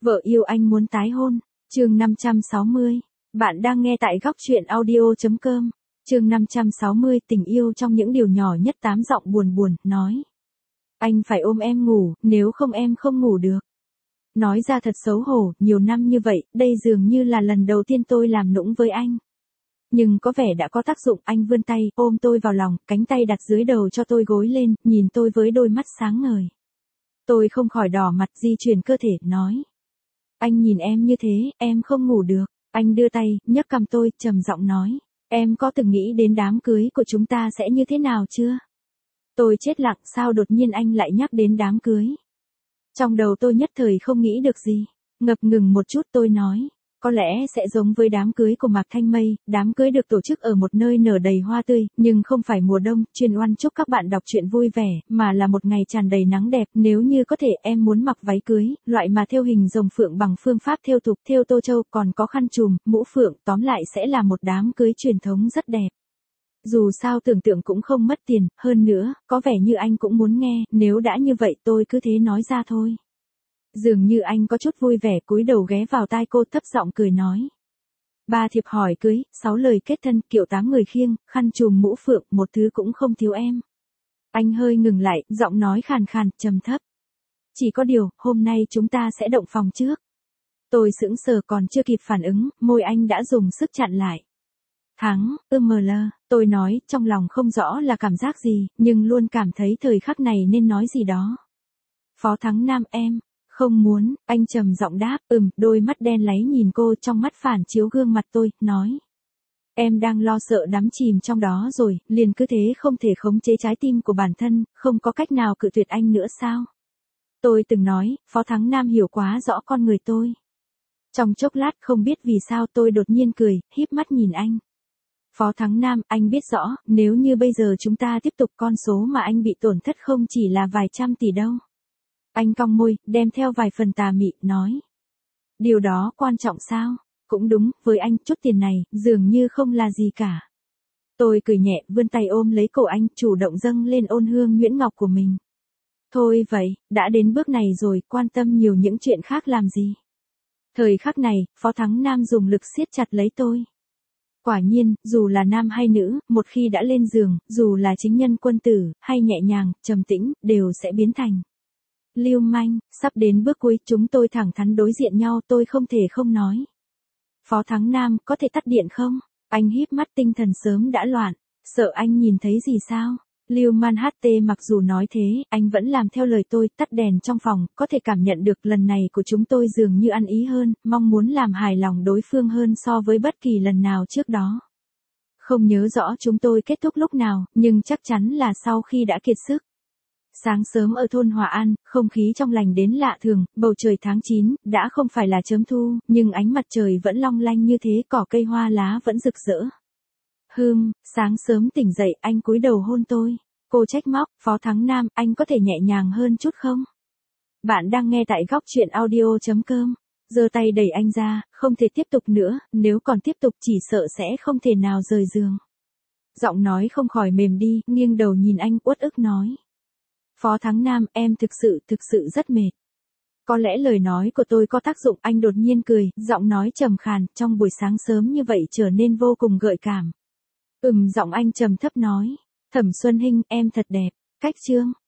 Vợ yêu anh muốn tái hôn. Chương 560. Bạn đang nghe tại góc truyện audio.com. Chương 560 tình yêu trong những điều nhỏ nhất. Tám giọng buồn buồn, nói. Anh phải ôm em ngủ, nếu không em không ngủ được. Nói ra thật xấu hổ, nhiều năm như vậy, đây dường như là lần đầu tiên tôi làm nũng với anh. Nhưng có vẻ đã có tác dụng, anh vươn tay, ôm tôi vào lòng, cánh tay đặt dưới đầu cho tôi gối lên, nhìn tôi với đôi mắt sáng ngời. Tôi không khỏi đỏ mặt, di chuyển cơ thể, nói. Anh nhìn em như thế, em không ngủ được. Anh đưa tay, nhấc cằm tôi, trầm giọng nói. Em có từng nghĩ đến đám cưới của chúng ta sẽ như thế nào chưa? Tôi chết lặng, sao đột nhiên anh lại nhắc đến đám cưới? Trong đầu tôi nhất thời không nghĩ được gì. Ngập ngừng một chút tôi nói. Có lẽ sẽ giống với đám cưới của Mạc Thanh Mây, đám cưới được tổ chức ở một nơi nở đầy hoa tươi, nhưng không phải mùa đông, chuyên oan chúc các bạn đọc truyện vui vẻ, mà là một ngày tràn đầy nắng đẹp. Nếu như có thể em muốn mặc váy cưới, loại mà thêu hình rồng phượng bằng phương pháp thêu tục, thêu tô châu, còn có khăn trùm, mũ phượng, tóm lại sẽ là một đám cưới truyền thống rất đẹp. Dù sao tưởng tượng cũng không mất tiền, hơn nữa, có vẻ như anh cũng muốn nghe, nếu đã như vậy tôi cứ thế nói ra thôi. Dường như anh có chút vui vẻ, cúi đầu ghé vào tai cô, thấp giọng cười nói. 3 thiệp hỏi cưới, 6 lời kết thân, kiệu 8 người khiêng, khăn trùm mũ phượng, một thứ cũng không thiếu em. Anh hơi ngừng lại, giọng nói khàn khàn, trầm thấp. Chỉ có điều, hôm nay chúng ta sẽ động phòng trước. Tôi sững sờ, còn chưa kịp phản ứng, môi anh đã dùng sức chặn lại. Thắng, tôi nói, trong lòng không rõ là cảm giác gì, nhưng luôn cảm thấy thời khắc này nên nói gì đó. Phó Thắng Nam, em không muốn, anh trầm giọng đáp, đôi mắt đen láy nhìn cô, trong mắt phản chiếu gương mặt tôi, nói. Em đang lo sợ đắm chìm trong đó rồi, liền cứ thế không thể khống chế trái tim của bản thân, không có cách nào cự tuyệt anh nữa sao? Tôi từng nói, Phó Thắng Nam hiểu quá rõ con người tôi. Trong chốc lát không biết vì sao tôi đột nhiên cười, híp mắt nhìn anh. Phó Thắng Nam, anh biết rõ, nếu như bây giờ chúng ta tiếp tục, con số mà anh bị tổn thất không chỉ là vài trăm tỷ đâu. Anh cong môi, đem theo vài phần tà mị, nói. Điều đó quan trọng sao? Cũng đúng, với anh, chút tiền này, dường như không là gì cả. Tôi cười nhẹ, vươn tay ôm lấy cổ anh, chủ động dâng lên ôn hương nhuyễn ngọc của mình. Thôi vậy, đã đến bước này rồi, quan tâm nhiều những chuyện khác làm gì? Thời khắc này, Phó Thắng Nam dùng lực siết chặt lấy tôi. Quả nhiên, dù là nam hay nữ, một khi đã lên giường, dù là chính nhân quân tử, hay nhẹ nhàng, trầm tĩnh, đều sẽ biến thành lưu manh. Sắp đến bước cuối, chúng tôi thẳng thắn đối diện nhau, tôi không thể không nói. Phó Thắng Nam, có thể tắt điện không? Anh híp mắt, tinh thần sớm đã loạn. Sợ anh nhìn thấy gì sao? Lưu Man HT. Mặc dù nói thế, anh vẫn làm theo lời tôi, tắt đèn trong phòng, có thể cảm nhận được lần này của chúng tôi dường như ăn ý hơn, mong muốn làm hài lòng đối phương hơn so với bất kỳ lần nào trước đó. Không nhớ rõ chúng tôi kết thúc lúc nào, nhưng chắc chắn là sau khi đã kiệt sức. Sáng sớm ở thôn Hòa An, không khí trong lành đến lạ thường, bầu trời tháng 9, đã không phải là chớm thu, nhưng ánh mặt trời vẫn long lanh như thế, cỏ cây hoa lá vẫn rực rỡ. Sáng sớm tỉnh dậy, anh cúi đầu hôn tôi. Cô trách móc, Phó Thắng Nam, anh có thể nhẹ nhàng hơn chút không? Bạn đang nghe tại góc truyện audio.com. Giơ tay đẩy anh ra, không thể tiếp tục nữa, nếu còn tiếp tục chỉ sợ sẽ không thể nào rời giường. Giọng nói không khỏi mềm đi, nghiêng đầu nhìn anh, uất ức nói. Phó Thắng Nam, em thực sự rất mệt. Có lẽ lời nói của tôi có tác dụng, anh đột nhiên cười, giọng nói trầm khàn, trong buổi sáng sớm như vậy trở nên vô cùng gợi cảm. Giọng anh trầm thấp nói. Thẩm Xuân Hinh, em thật đẹp. Cách chương.